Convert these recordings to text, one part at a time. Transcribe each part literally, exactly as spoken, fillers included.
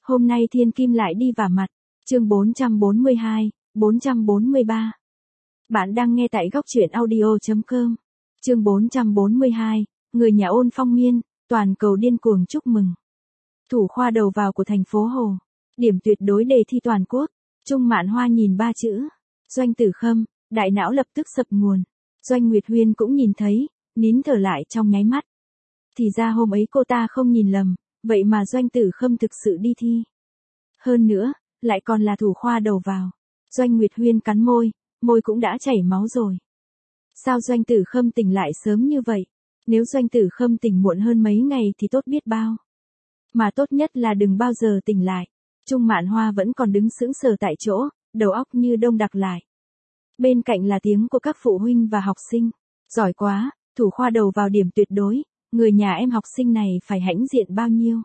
Hôm nay thiên kim lại đi vả mặt. Chương bốn trăm bốn mươi hai, bốn trăm bốn mươi ba. Bạn đang nghe tại góc truyện audio chấm com. Chương bốn trăm bốn mươi hai, người nhà Ôn Phong Miên, toàn cầu điên cuồng chúc mừng. Thủ khoa đầu vào của thành phố Hồ. Điểm tuyệt đối đề thi toàn quốc. Trung Mạn Hoa nhìn ba chữ. Doanh Tử Khâm, đại não lập tức sập nguồn. Doanh Nguyệt Huyên cũng nhìn thấy, nín thở lại trong nháy mắt. Thì ra hôm ấy cô ta không nhìn lầm, vậy mà Doanh Tử Khâm thực sự đi thi. Hơn nữa, lại còn là thủ khoa đầu vào. Doanh Nguyệt Huyên cắn môi, môi cũng đã chảy máu rồi. Sao Doanh Tử Khâm tỉnh lại sớm như vậy? Nếu Doanh Tử Khâm tỉnh muộn hơn mấy ngày thì tốt biết bao. Mà tốt nhất là đừng bao giờ tỉnh lại. Trung Mạn Hoa vẫn còn đứng sững sờ tại chỗ, đầu óc như đông đặc lại. Bên cạnh là tiếng của các phụ huynh và học sinh. Giỏi quá, thủ khoa đầu vào điểm tuyệt đối, người nhà em học sinh này phải hãnh diện bao nhiêu.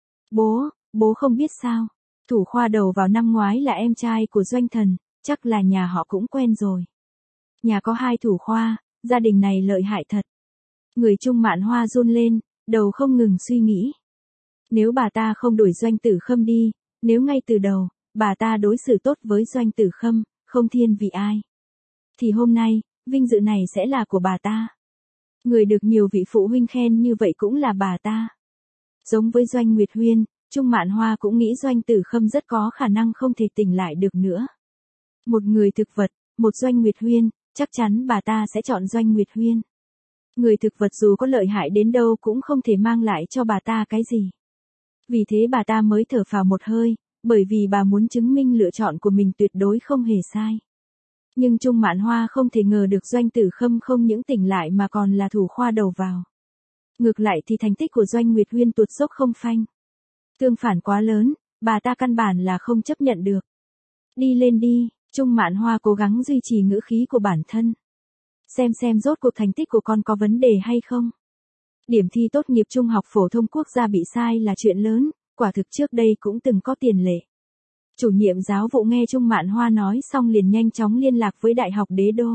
Bố, bố không biết sao. Thủ khoa đầu vào năm ngoái là em trai của Doanh Thần, chắc là nhà họ cũng quen rồi. Nhà có hai thủ khoa, gia đình này lợi hại thật. Người Trung Mạn Hoa run lên, đầu không ngừng suy nghĩ. Nếu bà ta không đuổi Doanh Tử Khâm đi, nếu ngay từ đầu, bà ta đối xử tốt với Doanh Tử Khâm, không thiên vị ai, thì hôm nay, vinh dự này sẽ là của bà ta. Người được nhiều vị phụ huynh khen như vậy cũng là bà ta. Giống với Doanh Nguyệt Huyên, Trung Mạn Hoa cũng nghĩ Doanh Tử Khâm rất có khả năng không thể tỉnh lại được nữa. Một người thực vật, một Doanh Nguyệt Huyên, chắc chắn bà ta sẽ chọn Doanh Nguyệt Huyên. Người thực vật dù có lợi hại đến đâu cũng không thể mang lại cho bà ta cái gì. Vì thế bà ta mới thở phào một hơi, bởi vì bà muốn chứng minh lựa chọn của mình tuyệt đối không hề sai. Nhưng Trung Mạn Hoa không thể ngờ được Doanh Tử Khâm không những tỉnh lại mà còn là thủ khoa đầu vào. Ngược lại thì thành tích của Doanh Nguyệt Huyên tuột dốc không phanh. Tương phản quá lớn, bà ta căn bản là không chấp nhận được. Đi lên đi, Trung Mạn Hoa cố gắng duy trì ngữ khí của bản thân. Xem xem rốt cuộc thành tích của con có vấn đề hay không. Điểm thi tốt nghiệp trung học phổ thông quốc gia bị sai là chuyện lớn, quả thực trước đây cũng từng có tiền lệ. Chủ nhiệm giáo vụ nghe Trung Mạn Hoa nói xong liền nhanh chóng liên lạc với Đại học Đế Đô.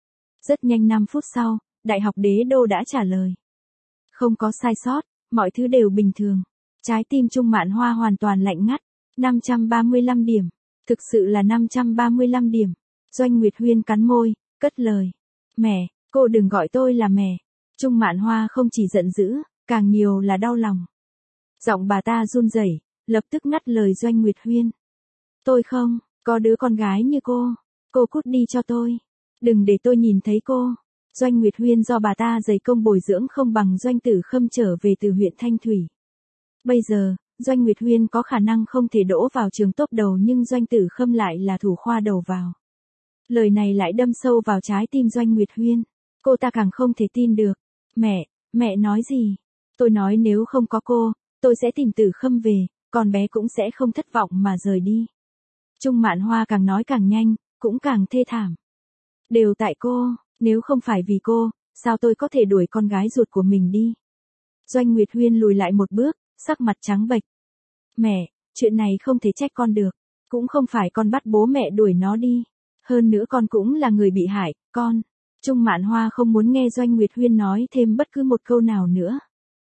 Rất nhanh năm phút sau, Đại học Đế Đô đã trả lời. Không có sai sót, mọi thứ đều bình thường. Trái tim Trung Mạn Hoa hoàn toàn lạnh ngắt. năm trăm ba mươi lăm điểm. Thực sự là năm trăm ba mươi lăm điểm. Doanh Nguyệt Huyên cắn môi, cất lời. Mẹ, cô đừng gọi tôi là mẹ. Trung Mạn Hoa không chỉ giận dữ, càng nhiều là đau lòng. Giọng bà ta run rẩy, lập tức ngắt lời Doanh Nguyệt Huyên. Tôi không, có đứa con gái như cô. Cô cút đi cho tôi. Đừng để tôi nhìn thấy cô. Doanh Nguyệt Huyên do bà ta dày công bồi dưỡng không bằng Doanh Tử Khâm trở về từ huyện Thanh Thủy. Bây giờ, Doanh Nguyệt Huyên có khả năng không thể đỗ vào trường top đầu nhưng Doanh Tử Khâm lại là thủ khoa đầu vào. Lời này lại đâm sâu vào trái tim Doanh Nguyệt Huyên. Cô ta càng không thể tin được. Mẹ, mẹ nói gì? Tôi nói nếu không có cô, tôi sẽ tìm Tử Khâm về, con bé cũng sẽ không thất vọng mà rời đi. Trung Mạn Hoa càng nói càng nhanh, cũng càng thê thảm. Đều tại cô, nếu không phải vì cô, sao tôi có thể đuổi con gái ruột của mình đi? Doanh Nguyệt Huyên lùi lại một bước, sắc mặt trắng bệch. Mẹ, chuyện này không thể trách con được. Cũng không phải con bắt bố mẹ đuổi nó đi. Hơn nữa con cũng là người bị hại, con. Trung Mạn Hoa không muốn nghe Doanh Nguyệt Huyên nói thêm bất cứ một câu nào nữa.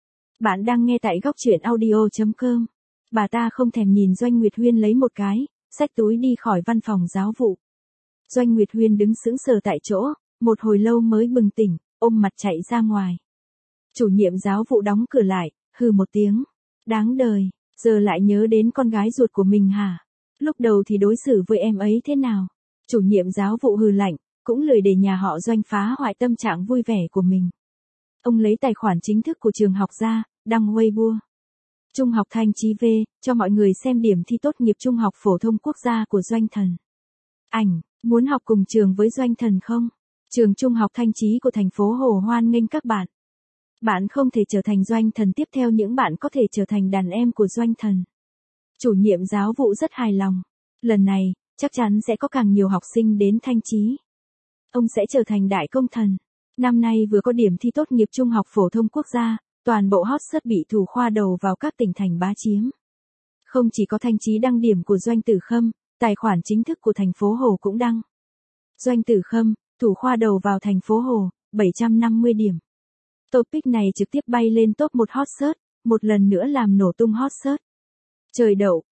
Bạn đang nghe tại góc truyện audio chấm com. Bà ta không thèm nhìn Doanh Nguyệt Huyên lấy một cái, xách túi đi khỏi văn phòng giáo vụ. Doanh Nguyệt Huyên đứng sững sờ tại chỗ, một hồi lâu mới bừng tỉnh, ôm mặt chạy ra ngoài. Chủ nhiệm giáo vụ đóng cửa lại, hừ một tiếng. Đáng đời, giờ lại nhớ đến con gái ruột của mình hả? Lúc đầu thì đối xử với em ấy thế nào? Chủ nhiệm giáo vụ hừ lạnh, cũng lười để nhà họ Doanh phá hoại tâm trạng vui vẻ của mình. Ông lấy tài khoản chính thức của trường học ra, đăng Weibo. Trung học Thanh Chí V, cho mọi người xem điểm thi tốt nghiệp trung học phổ thông quốc gia của Doanh Thần. Ảnh, muốn học cùng trường với Doanh Thần không? Trường Trung học Thanh Chí của thành phố Hồ hoan nghênh các bạn. Bạn không thể trở thành Doanh Thần tiếp theo những bạn có thể trở thành đàn em của Doanh Thần. Chủ nhiệm giáo vụ rất hài lòng. Lần này, chắc chắn sẽ có càng nhiều học sinh đến Thanh Chí. Ông sẽ trở thành đại công thần. Năm nay vừa có điểm thi tốt nghiệp trung học phổ thông quốc gia, toàn bộ hot search bị thủ khoa đầu vào các tỉnh thành bá chiếm. Không chỉ có Thanh Chí đăng điểm của Doanh Tử Khâm, tài khoản chính thức của thành phố Hồ cũng đăng. Doanh Tử Khâm, thủ khoa đầu vào thành phố Hồ, bảy trăm năm mươi điểm. Topic này trực tiếp bay lên top một hot search, một lần nữa làm nổ tung hot search. Trời đậu,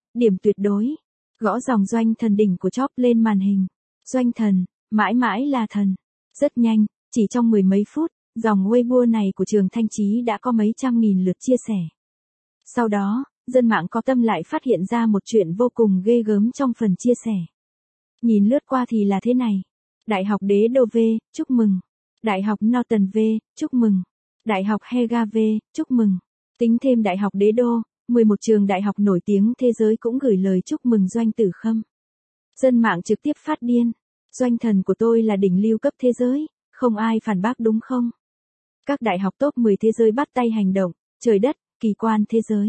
điểm tuyệt đối. Gõ dòng Doanh Thần đỉnh của chóp lên màn hình. Doanh Thần, mãi mãi là thần. Rất nhanh, chỉ trong mười mấy phút, dòng Weibo này của Trường Thanh Chí đã có mấy trăm nghìn lượt chia sẻ. Sau đó, dân mạng có tâm lại phát hiện ra một chuyện vô cùng ghê gớm trong phần chia sẻ. Nhìn lướt qua thì là thế này. Đại học Đế Đô V, chúc mừng. Đại học Norton V, chúc mừng. Đại học Hega V, chúc mừng. Tính thêm Đại học Đế Đô, mười một trường đại học nổi tiếng thế giới cũng gửi lời chúc mừng Doanh Tử Khâm. Dân mạng trực tiếp phát điên. Doanh Thần của tôi là đỉnh lưu cấp thế giới, không ai phản bác đúng không? Các đại học top mười thế giới bắt tay hành động, trời đất, kỳ quan thế giới.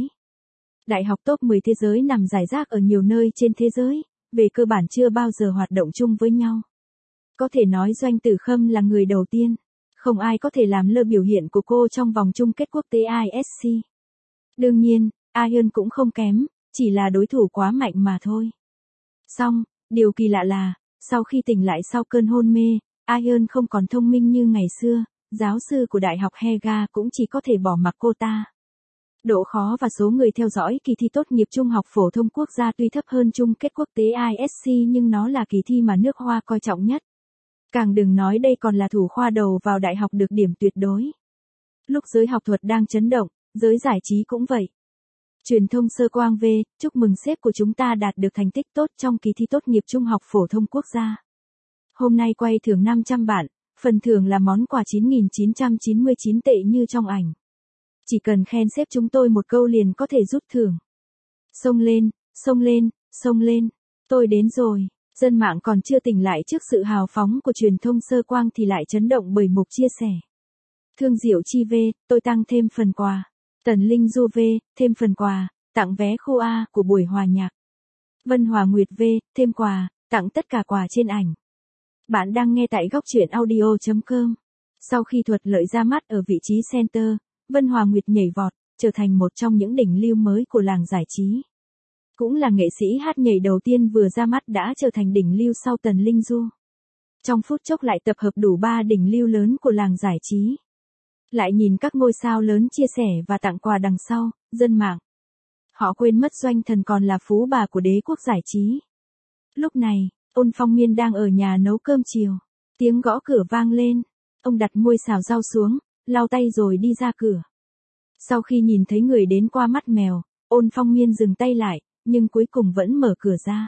Đại học top mười thế giới nằm rải rác ở nhiều nơi trên thế giới, về cơ bản chưa bao giờ hoạt động chung với nhau. Có thể nói Doanh Tử Khâm là người đầu tiên, không ai có thể làm lơ biểu hiện của cô trong vòng chung kết quốc tế I S C. Đương nhiên, Ion cũng không kém, chỉ là đối thủ quá mạnh mà thôi. Song, điều kỳ lạ là, sau khi tỉnh lại sau cơn hôn mê, Ion không còn thông minh như ngày xưa, giáo sư của Đại học Hega cũng chỉ có thể bỏ mặc cô ta. Độ khó và số người theo dõi kỳ thi tốt nghiệp trung học phổ thông quốc gia tuy thấp hơn chung kết quốc tế I S C nhưng nó là kỳ thi mà nước Hoa coi trọng nhất. Càng đừng nói đây còn là thủ khoa đầu vào đại học được điểm tuyệt đối. Lúc giới học thuật đang chấn động, giới giải trí cũng vậy. Truyền thông Sơ Quang V, chúc mừng sếp của chúng ta đạt được thành tích tốt trong kỳ thi tốt nghiệp trung học phổ thông quốc gia. Hôm nay quay thưởng năm trăm bạn, phần thưởng là món quà chín nghìn chín trăm chín mươi chín tệ như trong ảnh. Chỉ cần khen sếp chúng tôi một câu liền có thể rút thưởng. Xông lên, xông lên, xông lên, tôi đến rồi. Dân mạng còn chưa tỉnh lại trước sự hào phóng của truyền thông Sơ Quang thì lại chấn động bởi mục chia sẻ. Thương Diệu Chi V, tôi tăng thêm phần quà. Tần Linh Du V, thêm phần quà, tặng vé khu A của buổi hòa nhạc. Vân Hòa Nguyệt V, thêm quà, tặng tất cả quà trên ảnh. Bạn đang nghe tại góc truyện audio chấm com. Sau khi thuận lợi ra mắt ở vị trí center, Vân Hòa Nguyệt nhảy vọt, trở thành một trong những đỉnh lưu mới của làng giải trí. Cũng là nghệ sĩ hát nhảy đầu tiên vừa ra mắt đã trở thành đỉnh lưu sau Tần Linh Du. Trong phút chốc lại tập hợp đủ ba đỉnh lưu lớn của làng giải trí. Lại nhìn các ngôi sao lớn chia sẻ và tặng quà đằng sau, dân mạng. Họ quên mất Doanh Thần còn là phú bà của đế quốc giải trí. Lúc này, Ôn Phong Miên đang ở nhà nấu cơm chiều. Tiếng gõ cửa vang lên. Ông đặt muôi xào rau xuống, lau tay rồi đi ra cửa. Sau khi nhìn thấy người đến qua mắt mèo, Ôn Phong Miên dừng tay lại, nhưng cuối cùng vẫn mở cửa ra.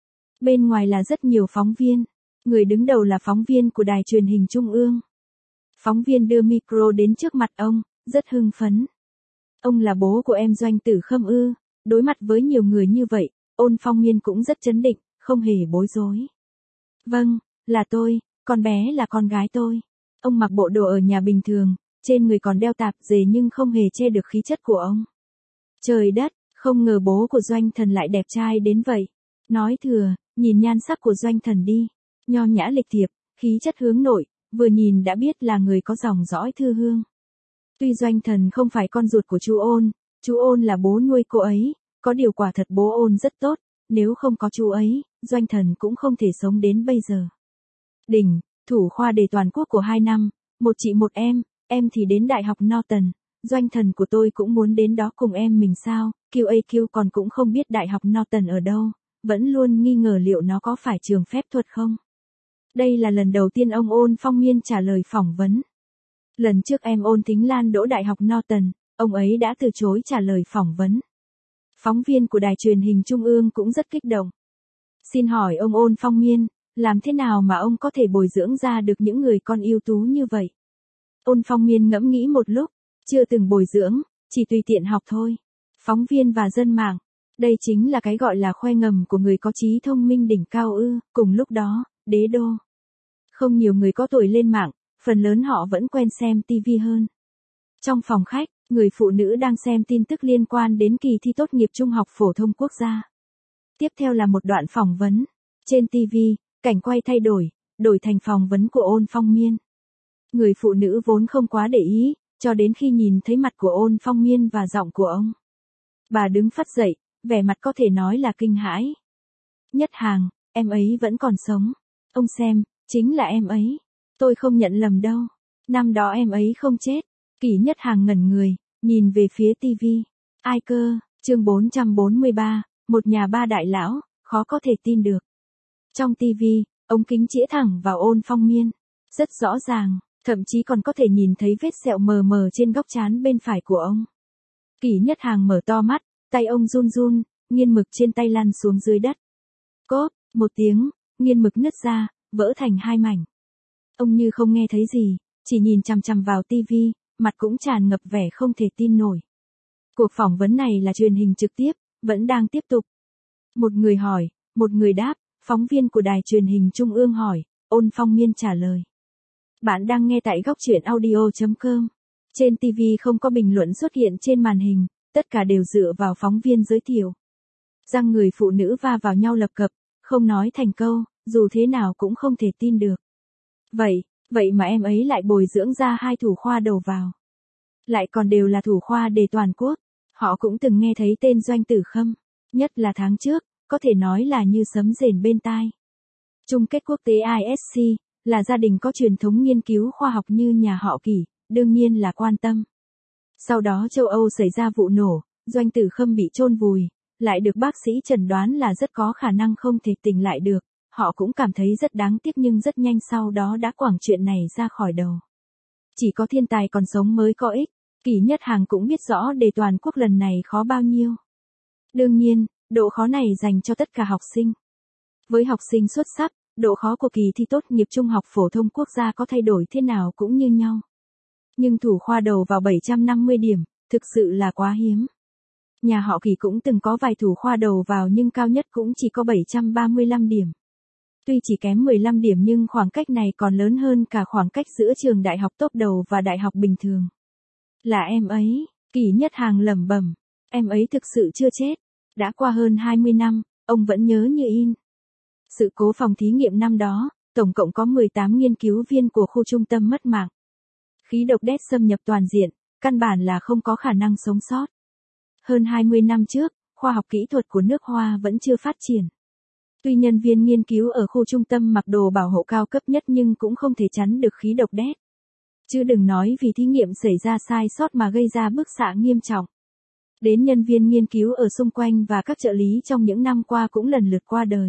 Bên ngoài là rất nhiều phóng viên. Người đứng đầu là phóng viên của đài truyền hình Trung ương. Phóng viên đưa micro đến trước mặt ông, rất hưng phấn. Ông là bố của em Doanh Tử Khâm ư? Đối mặt với nhiều người như vậy, Ôn Phong Miên cũng rất trấn định, không hề bối rối. Vâng, là tôi, con bé là con gái tôi. Ông mặc bộ đồ ở nhà bình thường, trên người còn đeo tạp dề nhưng không hề che được khí chất của ông. Trời đất, không ngờ bố của Doanh Thần lại đẹp trai đến vậy. Nói thừa, nhìn nhan sắc của Doanh Thần đi. Nho nhã lịch thiệp, khí chất hướng nội, vừa nhìn đã biết là người có dòng dõi thư hương. Tuy Doanh Thần không phải con ruột của chú Ôn, chú Ôn là bố nuôi cô ấy, có điều quả thật bố Ôn rất tốt, nếu không có chú ấy, Doanh Thần cũng không thể sống đến bây giờ. Đỉnh, thủ khoa đề toàn quốc của hai năm, một chị một em, em thì đến Đại học Norton, Doanh Thần của tôi cũng muốn đến đó cùng em mình sao, Q A Q còn cũng không biết Đại học Norton ở đâu, vẫn luôn nghi ngờ liệu nó có phải trường phép thuật không. Đây là lần đầu tiên ông Ôn Phong Miên trả lời phỏng vấn. Lần trước em Ôn Thính Lan đỗ Đại học Norton, ông ấy đã từ chối trả lời phỏng vấn. Phóng viên của đài truyền hình Trung ương cũng rất kích động. Xin hỏi ông Ôn Phong Miên, làm thế nào mà ông có thể bồi dưỡng ra được những người con ưu tú như vậy? Ôn Phong Miên ngẫm nghĩ một lúc, chưa từng bồi dưỡng, chỉ tùy tiện học thôi. Phóng viên và dân mạng, đây chính là cái gọi là khoe ngầm của người có trí thông minh đỉnh cao ư. Cùng lúc đó, Đế Đô. Không nhiều người có tuổi lên mạng, phần lớn họ vẫn quen xem ti vi hơn. Trong phòng khách, người phụ nữ đang xem tin tức liên quan đến kỳ thi tốt nghiệp trung học phổ thông quốc gia. Tiếp theo là một đoạn phỏng vấn. Trên ti vi, cảnh quay thay đổi, đổi thành phỏng vấn của Ôn Phong Miên. Người phụ nữ vốn không quá để ý, cho đến khi nhìn thấy mặt của Ôn Phong Miên và giọng của ông. Bà đứng phắt dậy, vẻ mặt có thể nói là kinh hãi. Nhất Hàng, em ấy vẫn còn sống. Ông xem, chính là em ấy. Tôi không nhận lầm đâu. Năm đó em ấy không chết. Kỷ Nhất Hàng ngẩn người, nhìn về phía ti vi. Ai cơ, chương bốn trăm bốn mươi ba, Một nhà ba đại lão, khó có thể tin được. Trong tivi, ống kính chĩa thẳng vào Ôn Phong Miên. Rất rõ ràng, thậm chí còn có thể nhìn thấy vết sẹo mờ mờ trên góc trán bên phải của ông. Kỷ Nhất Hàng mở to mắt, tay ông run run, nghiên mực trên tay lăn xuống dưới đất. Cốp, một tiếng, nghiên mực nứt ra, vỡ thành hai mảnh. Ông như không nghe thấy gì, chỉ nhìn chằm chằm vào tivi, mặt cũng tràn ngập vẻ không thể tin nổi. Cuộc phỏng vấn này là truyền hình trực tiếp, vẫn đang tiếp tục. Một người hỏi, một người đáp, phóng viên của đài truyền hình Trung ương hỏi, Ôn Phong Miên trả lời. Bạn đang nghe tại góc truyện audio chấm com. Trên tivi không có bình luận xuất hiện trên màn hình, tất cả đều dựa vào phóng viên giới thiệu. Răng người phụ nữ va vào nhau lập cập, không nói thành câu, dù thế nào cũng không thể tin được. Vậy, vậy mà em ấy lại bồi dưỡng ra hai thủ khoa đầu vào. Lại còn đều là thủ khoa đề toàn quốc. Họ cũng từng nghe thấy tên Doanh Tử Khâm, nhất là tháng trước, có thể nói là như sấm rền bên tai. Chung kết quốc tế I S C, là gia đình có truyền thống nghiên cứu khoa học như nhà họ Kỷ, đương nhiên là quan tâm. Sau đó châu Âu xảy ra vụ nổ, Doanh Tử Khâm bị chôn vùi, lại được bác sĩ chẩn đoán là rất có khả năng không thể tỉnh lại được. Họ cũng cảm thấy rất đáng tiếc nhưng rất nhanh sau đó đã quẳng chuyện này ra khỏi đầu. Chỉ có thiên tài còn sống mới có ích. Kỷ Nhất Hàng cũng biết rõ đề toàn quốc lần này khó bao nhiêu. Đương nhiên, độ khó này dành cho tất cả học sinh. Với học sinh xuất sắc, độ khó của kỳ thi tốt nghiệp trung học phổ thông quốc gia có thay đổi thế nào cũng như nhau. Nhưng thủ khoa đầu vào bảy trăm năm mươi điểm, thực sự là quá hiếm. Nhà họ Kỷ cũng từng có vài thủ khoa đầu vào nhưng cao nhất cũng chỉ có bảy trăm ba mươi lăm điểm. Tuy chỉ kém mười lăm điểm nhưng khoảng cách này còn lớn hơn cả khoảng cách giữa trường đại học top đầu và đại học bình thường. Là em ấy, Kỷ Nhất Hàng lẩm bẩm, em ấy thực sự chưa chết. Đã qua hơn hai mươi năm, ông vẫn nhớ như in. Sự cố phòng thí nghiệm năm đó, tổng cộng có mười tám nghiên cứu viên của khu trung tâm mất mạng. Khí độc đét xâm nhập toàn diện, căn bản là không có khả năng sống sót. Hơn hai mươi năm trước, khoa học kỹ thuật của nước Hoa vẫn chưa phát triển. Tuy nhân viên nghiên cứu ở khu trung tâm mặc đồ bảo hộ cao cấp nhất nhưng cũng không thể chắn được khí độc đét. Chứ đừng nói vì thí nghiệm xảy ra sai sót mà gây ra bức xạ nghiêm trọng. Đến nhân viên nghiên cứu ở xung quanh và các trợ lý trong những năm qua cũng lần lượt qua đời.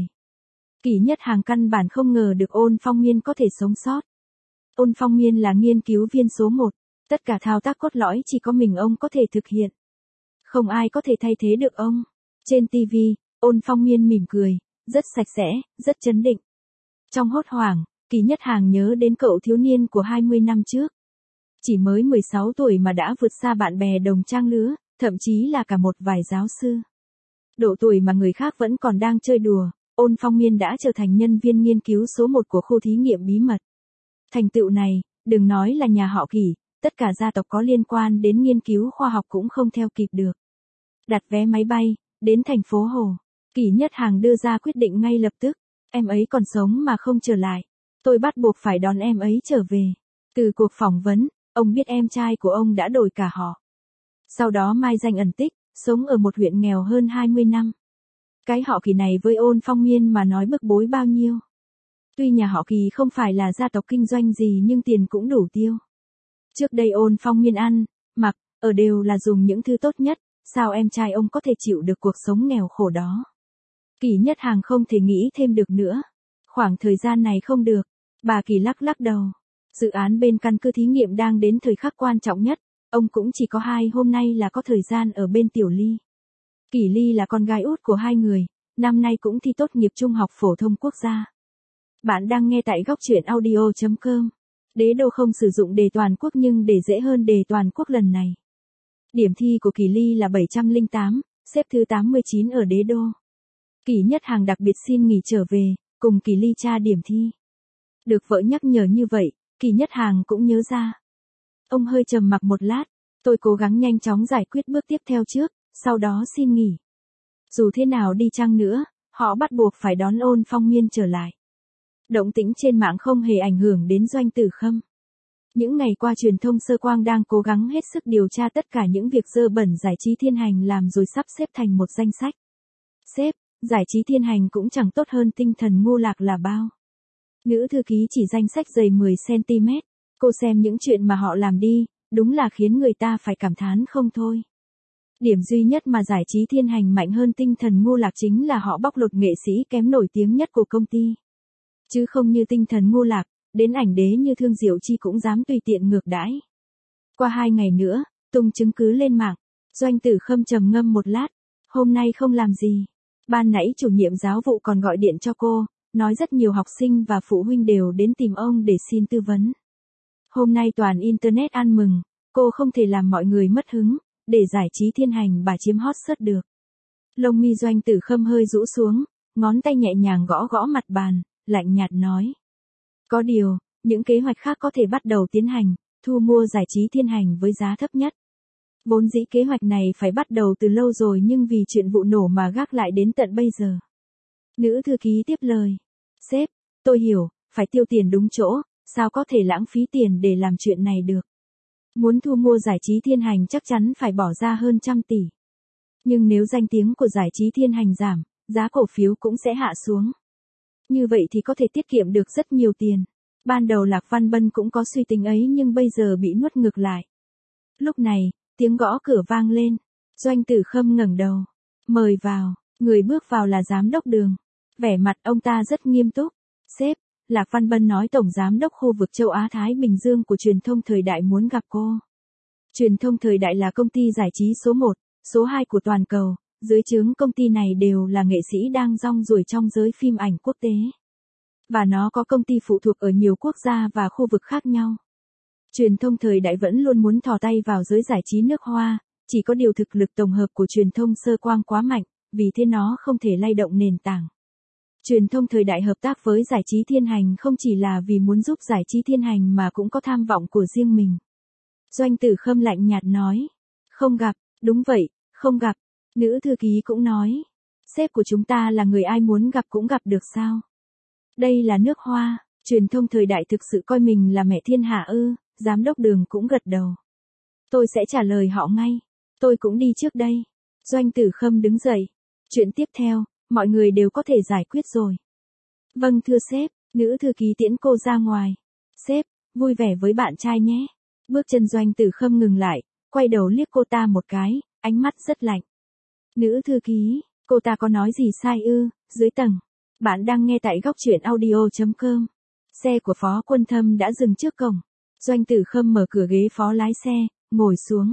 Kỷ Nhất Hàng căn bản không ngờ được Ôn Phong Miên có thể sống sót. Ôn Phong Miên là nghiên cứu viên số một, tất cả thao tác cốt lõi chỉ có mình ông có thể thực hiện. Không ai có thể thay thế được ông. Trên tivi, Ôn Phong Miên mỉm cười, rất sạch sẽ, rất trấn định. Trong hốt hoảng, Kỷ Nhất Hàng nhớ đến cậu thiếu niên của hai mươi năm trước. Chỉ mới mười sáu tuổi mà đã vượt xa bạn bè đồng trang lứa, thậm chí là cả một vài giáo sư. Độ tuổi mà người khác vẫn còn đang chơi đùa, Ôn Phong Miên đã trở thành nhân viên nghiên cứu số một của khu thí nghiệm bí mật. Thành tựu này, đừng nói là nhà họ Kỷ, tất cả gia tộc có liên quan đến nghiên cứu khoa học cũng không theo kịp được. Đặt vé máy bay, đến thành phố Hồ, Kỷ Nhất Hàng đưa ra quyết định ngay lập tức, em ấy còn sống mà không trở lại. Tôi bắt buộc phải đón em ấy trở về. Từ cuộc phỏng vấn, ông biết em trai của ông đã đổi cả họ. Sau đó mai danh ẩn tích, sống ở một huyện nghèo hơn hai mươi năm. Cái họ Kỷ này với Ôn Phong Miên mà nói bức bối bao nhiêu. Tuy nhà họ Kỷ không phải là gia tộc kinh doanh gì nhưng tiền cũng đủ tiêu. Trước đây Ôn Phong Miên ăn, mặc, ở đều là dùng những thứ tốt nhất, sao em trai ông có thể chịu được cuộc sống nghèo khổ đó. Kỷ Nhất Hàng không thể nghĩ thêm được nữa. Khoảng thời gian này không được. Bà Kỷ lắc lắc đầu. Dự án bên căn cứ thí nghiệm đang đến thời khắc quan trọng nhất. Ông cũng chỉ có hai hôm nay là có thời gian ở bên Tiểu Ly. Kỷ Ly là con gái út của hai người, năm nay cũng thi tốt nghiệp trung học phổ thông quốc gia. Bạn đang nghe tại góc truyện audio chấm com. Đế đô không sử dụng đề toàn quốc nhưng để dễ hơn đề toàn quốc lần này. Điểm thi của Kỷ Ly là bảy trăm lẻ tám, xếp thứ tám mươi chín ở đế đô. Kỷ Nhất Hàng đặc biệt xin nghỉ trở về, cùng Kỷ Ly tra điểm thi. Được vợ nhắc nhở như vậy, Kỷ Nhất Hàng cũng nhớ ra. Ông hơi trầm mặc một lát, tôi cố gắng nhanh chóng giải quyết bước tiếp theo trước, sau đó xin nghỉ. Dù thế nào đi chăng nữa, họ bắt buộc phải đón Ôn Phong Miên trở lại. Động tĩnh trên mạng không hề ảnh hưởng đến Doanh Tử Khâm. Những ngày qua truyền thông Sơ Quang đang cố gắng hết sức điều tra tất cả những việc dơ bẩn giải trí thiên hành làm rồi sắp xếp thành một danh sách. Sếp, giải trí thiên hành cũng chẳng tốt hơn tinh thần ngu lạc là bao. Nữ thư ký chỉ danh sách dày mười xăng ti mét, cô xem những chuyện mà họ làm đi, đúng là khiến người ta phải cảm thán không thôi. Điểm duy nhất mà giải trí thiên hành mạnh hơn tinh thần ngu lạc chính là họ bóc lột nghệ sĩ kém nổi tiếng nhất của công ty. Chứ không như tinh thần ngu lạc, đến ảnh đế như Thương Diệu Chi cũng dám tùy tiện ngược đãi. Qua hai ngày nữa, tung chứng cứ lên mạng, Doanh Tử Khâm trầm ngâm một lát, hôm nay không làm gì. Ban nãy chủ nhiệm giáo vụ còn gọi điện cho cô, nói rất nhiều học sinh và phụ huynh đều đến tìm ông để xin tư vấn. Hôm nay toàn Internet ăn mừng, cô không thể làm mọi người mất hứng, để giải trí thiên hành bà chiếm hot search được. Lông mi Doanh Tử Khâm hơi rũ xuống, ngón tay nhẹ nhàng gõ gõ mặt bàn, lạnh nhạt nói. Có điều, những kế hoạch khác có thể bắt đầu tiến hành, thu mua giải trí thiên hành với giá thấp nhất. Vốn dĩ kế hoạch này phải bắt đầu từ lâu rồi nhưng vì chuyện vụ nổ mà gác lại đến tận bây giờ. Nữ thư ký tiếp lời. Sếp, tôi hiểu, phải tiêu tiền đúng chỗ, sao có thể lãng phí tiền để làm chuyện này được. Muốn thu mua giải trí thiên hành chắc chắn phải bỏ ra hơn trăm tỷ. Nhưng nếu danh tiếng của giải trí thiên hành giảm, giá cổ phiếu cũng sẽ hạ xuống. Như vậy thì có thể tiết kiệm được rất nhiều tiền. Ban đầu Lạc Văn Bân cũng có suy tính ấy nhưng bây giờ bị nuốt ngược lại. Lúc này, tiếng gõ cửa vang lên. Doanh Tử Khâm ngẩng đầu. Mời vào, người bước vào là giám đốc Đường. Vẻ mặt ông ta rất nghiêm túc. Sếp, Lạc Văn Bân nói Tổng Giám đốc khu vực châu Á Thái Bình Dương của Truyền thông Thời Đại muốn gặp cô. Truyền thông Thời Đại là công ty giải trí số một, số hai của toàn cầu, dưới trướng công ty này đều là nghệ sĩ đang rong ruổi trong giới phim ảnh quốc tế. Và nó có công ty phụ thuộc ở nhiều quốc gia và khu vực khác nhau. Truyền thông Thời Đại vẫn luôn muốn thò tay vào giới giải trí nước Hoa, chỉ có điều thực lực tổng hợp của truyền thông Sơ Quang quá mạnh, vì thế nó không thể lay động nền tảng. Truyền thông Thời Đại hợp tác với giải trí thiên hành không chỉ là vì muốn giúp giải trí thiên hành mà cũng có tham vọng của riêng mình. Doanh Tử Khâm lạnh nhạt nói. Không gặp, đúng vậy, không gặp. Nữ thư ký cũng nói. Sếp của chúng ta là người ai muốn gặp cũng gặp được sao? Đây là nước Hoa, truyền thông Thời Đại thực sự coi mình là mẹ thiên hạ ư, giám đốc Đường cũng gật đầu. Tôi sẽ trả lời họ ngay. Tôi cũng đi trước đây. Doanh Tử Khâm đứng dậy. Chuyện tiếp theo, mọi người đều có thể giải quyết rồi. Vâng thưa sếp, nữ thư ký tiễn cô ra ngoài. Sếp, vui vẻ với bạn trai nhé. Bước chân Doanh Tử Khâm ngừng lại, quay đầu liếc cô ta một cái, ánh mắt rất lạnh. Nữ thư ký, cô ta có nói gì sai ư? Dưới tầng. Bạn đang nghe tại góc truyện audio chấm com. Xe của Phó Quân Thâm đã dừng trước cổng. Doanh Tử Khâm mở cửa ghế phó lái xe, ngồi xuống.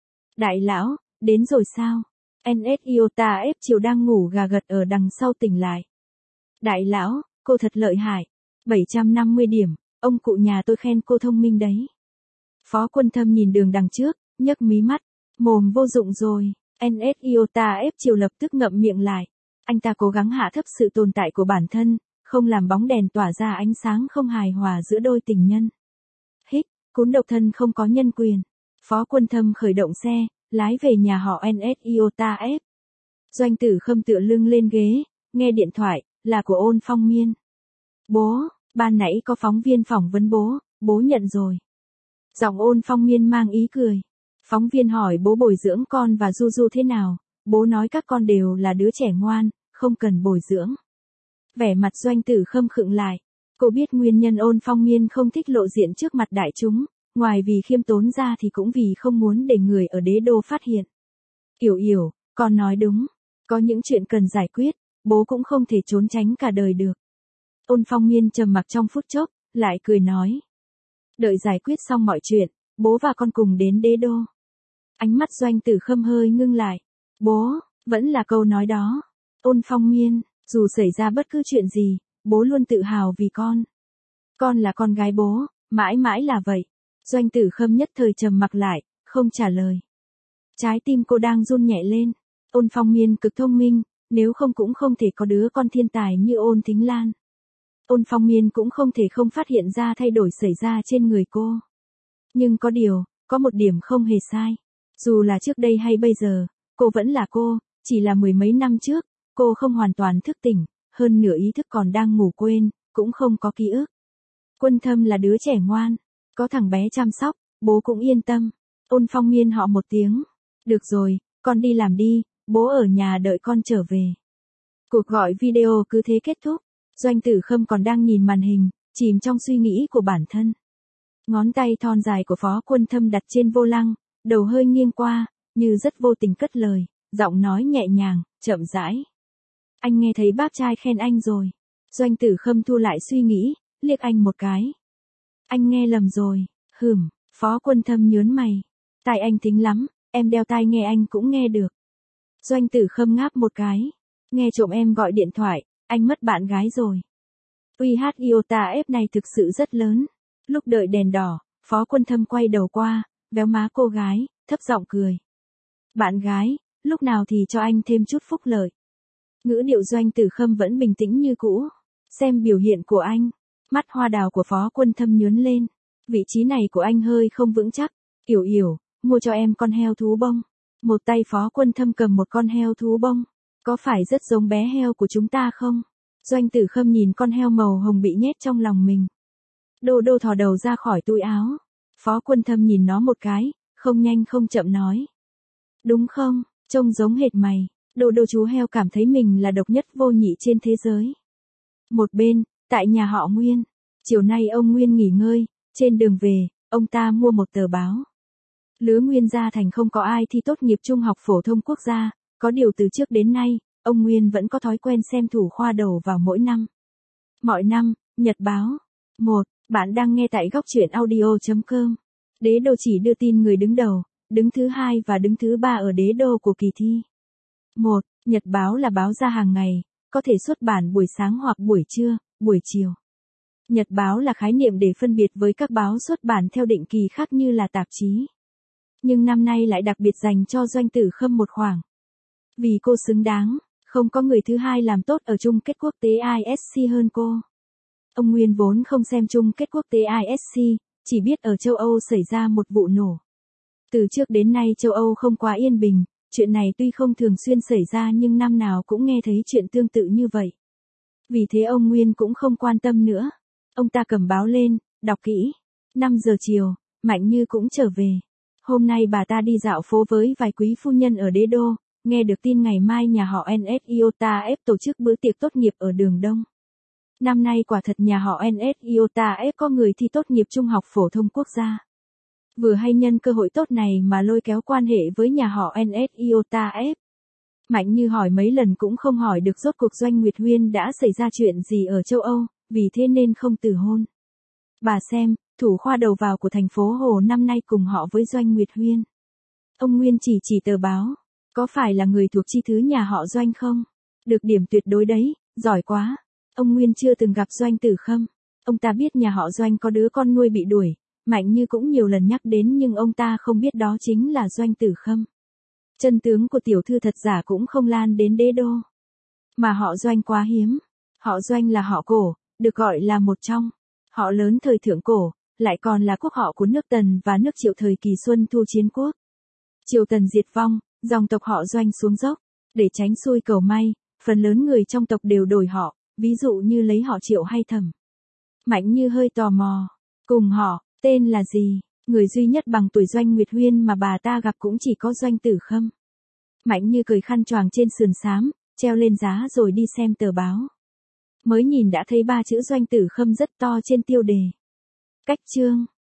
Đại lão, đến rồi sao? en ét Iota ép chiều đang ngủ gà gật ở đằng sau tỉnh lại. Đại lão, cô thật lợi hại. bảy trăm năm mươi điểm, ông cụ nhà tôi khen cô thông minh đấy. Phó Quân Thâm nhìn Đường đằng trước, nhấc mí mắt. Mồm vô dụng rồi. en ét Iota ép chiều lập tức ngậm miệng lại. Anh ta cố gắng hạ thấp sự tồn tại của bản thân, không làm bóng đèn tỏa ra ánh sáng không hài hòa giữa đôi tình nhân. Hích, cún độc thân không có nhân quyền. Phó Quân Thâm khởi động xe, lái về nhà họ en ét Iota ép. Doanh Tử Khâm tựa lưng lên ghế, nghe điện thoại, là của Ôn Phong Miên. Bố, ban nãy có phóng viên phỏng vấn bố, bố nhận rồi. Giọng Ôn Phong Miên mang ý cười. Phóng viên hỏi bố bồi dưỡng con và Du Du thế nào, bố nói các con đều là đứa trẻ ngoan, không cần bồi dưỡng. Vẻ mặt Doanh Tử Khâm khựng lại. Cô biết nguyên nhân Ôn Phong Miên không thích lộ diện trước mặt đại chúng, ngoài vì khiêm tốn ra thì cũng vì không muốn để người ở đế đô phát hiện. Yểu Yểu, con nói đúng, có những chuyện cần giải quyết, bố cũng không thể trốn tránh cả đời được. Ôn Phong Miên trầm mặc trong phút chốc, lại cười nói. Đợi giải quyết xong mọi chuyện, bố và con cùng đến đế đô. Ánh mắt Doanh Tử Khâm hơi ngưng lại. Bố, vẫn là câu nói đó. Ôn Phong Miên, dù xảy ra bất cứ chuyện gì, bố luôn tự hào vì con. Con là con gái bố, mãi mãi là vậy. Doanh Tử Khâm nhất thời trầm mặc lại, không trả lời. Trái tim cô đang run nhẹ lên. Ôn Phong Miên cực thông minh, nếu không cũng không thể có đứa con thiên tài như Ôn Thính Lan. Ôn Phong Miên cũng không thể không phát hiện ra thay đổi xảy ra trên người cô. Nhưng có điều, có một điểm không hề sai. Dù là trước đây hay bây giờ, cô vẫn là cô, chỉ là mười mấy năm trước, cô không hoàn toàn thức tỉnh, hơn nửa ý thức còn đang ngủ quên, cũng không có ký ức. Quân Thâm là đứa trẻ ngoan, có thằng bé chăm sóc, bố cũng yên tâm. Ôn Phong Miên họ một tiếng. Được rồi, con đi làm đi, bố ở nhà đợi con trở về. Cuộc gọi video cứ thế kết thúc. Doanh Tử Khâm còn đang nhìn màn hình, chìm trong suy nghĩ của bản thân. Ngón tay thon dài của Phó Quân Thâm đặt trên vô lăng, đầu hơi nghiêng qua, như rất vô tình cất lời, giọng nói nhẹ nhàng, chậm rãi. Anh nghe thấy bác trai khen anh rồi. Doanh Tử Khâm thu lại suy nghĩ, liếc anh một cái. Anh nghe lầm rồi, hừm, Phó Quân Thâm nhớn mày. Tai anh thính lắm, em đeo tai nghe anh cũng nghe được. Doanh Tử Khâm ngáp một cái. Nghe trộm em gọi điện thoại, anh mất bạn gái rồi. u hát Iota F này thực sự rất lớn. Lúc đợi đèn đỏ, Phó Quân Thâm quay đầu qua, véo má cô gái, thấp giọng cười. Bạn gái, lúc nào thì cho anh thêm chút phúc lợi. Ngữ điệu Doanh Tử Khâm vẫn bình tĩnh như cũ. Xem biểu hiện của anh. Mắt hoa đào của Phó Quân Thâm nhướng lên. Vị trí này của anh hơi không vững chắc. Yểu Yểu, mua cho em con heo thú bông. Một tay Phó Quân Thâm cầm một con heo thú bông. Có phải rất giống bé heo của chúng ta không? Doanh Tử Khâm nhìn con heo màu hồng bị nhét trong lòng mình. Đô đô thò đầu ra khỏi túi áo. Phó Quân Thâm nhìn nó một cái, không nhanh không chậm nói. Đúng không, trông giống hệt mày. Đô đô chú heo cảm thấy mình là độc nhất vô nhị trên thế giới. Một bên, tại nhà họ Nguyên. Chiều nay ông Nguyên nghỉ ngơi, trên đường về, ông ta mua một tờ báo. Lứa Nguyên gia thành không có ai thi tốt nghiệp trung học phổ thông quốc gia, có điều từ trước đến nay, ông Nguyên vẫn có thói quen xem thủ khoa đầu vào mỗi năm. Mọi năm, Nhật báo. một. Bạn đang nghe tại góc truyện audio chấm com. Đế đô chỉ đưa tin người đứng đầu, đứng thứ hai và đứng thứ ba ở đế đô của kỳ thi. một. Nhật báo là báo ra hàng ngày, có thể xuất bản buổi sáng hoặc buổi trưa, buổi chiều. Nhật báo là khái niệm để phân biệt với các báo xuất bản theo định kỳ khác như là tạp chí. Nhưng năm nay lại đặc biệt dành cho Doanh Tử Khâm một khoảng. Vì cô xứng đáng, không có người thứ hai làm tốt ở chung kết quốc tế i ét xê hơn cô. Ông Nguyên vốn không xem chung kết quốc tế i ét xê, chỉ biết ở châu Âu xảy ra một vụ nổ. Từ trước đến nay châu Âu không quá yên bình, chuyện này tuy không thường xuyên xảy ra nhưng năm nào cũng nghe thấy chuyện tương tự như vậy. Vì thế ông Nguyên cũng không quan tâm nữa. Ông ta cầm báo lên, đọc kỹ. năm giờ chiều, Mạnh Như cũng trở về. Hôm nay bà ta đi dạo phố với vài quý phu nhân ở đế đô, nghe được tin ngày mai nhà họ en ét Iota F tổ chức bữa tiệc tốt nghiệp ở đường Đông. Năm nay quả thật nhà họ en ét Iota F có người thi tốt nghiệp trung học phổ thông quốc gia. Vừa hay nhân cơ hội tốt này mà lôi kéo quan hệ với nhà họ en ét Iota F. Mạnh Như hỏi mấy lần cũng không hỏi được rốt cuộc Doanh Nguyệt Huyên đã xảy ra chuyện gì ở châu Âu, vì thế nên không từ hôn. Bà xem, thủ khoa đầu vào của thành phố Hồ năm nay cùng họ với Doanh Nguyệt Huyên. Ông Nguyên chỉ chỉ tờ báo. Có phải là người thuộc chi thứ nhà họ Doanh không? Được điểm tuyệt đối đấy, giỏi quá. Ông Nguyên chưa từng gặp Doanh Tử Khâm. Ông ta biết nhà họ Doanh có đứa con nuôi bị đuổi. Mạnh Như cũng nhiều lần nhắc đến nhưng ông ta không biết đó chính là Doanh Tử Khâm. Chân tướng của tiểu thư thật giả cũng không lan đến đế đô. Mà họ Doanh quá hiếm. Họ Doanh là họ cổ, được gọi là một trong họ lớn thời thượng cổ, lại còn là quốc họ của nước Tần và nước Triệu thời kỳ Xuân Thu chiến quốc. Triều Tần diệt vong, dòng tộc họ Doanh xuống dốc. Để tránh xui cầu may, phần lớn người trong tộc đều đổi họ, ví dụ như lấy họ Triệu hay Thẩm. Mạnh Như hơi tò mò. Cùng họ, tên là gì? Người duy nhất bằng tuổi Doanh Nguyệt Huyên mà bà ta gặp cũng chỉ có Doanh Tử Khâm. Mạnh Như cởi khăn choàng trên sườn xám, treo lên giá rồi đi xem tờ báo. Mới nhìn đã thấy ba chữ Doanh Tử Khâm rất to trên tiêu đề. Cách chương.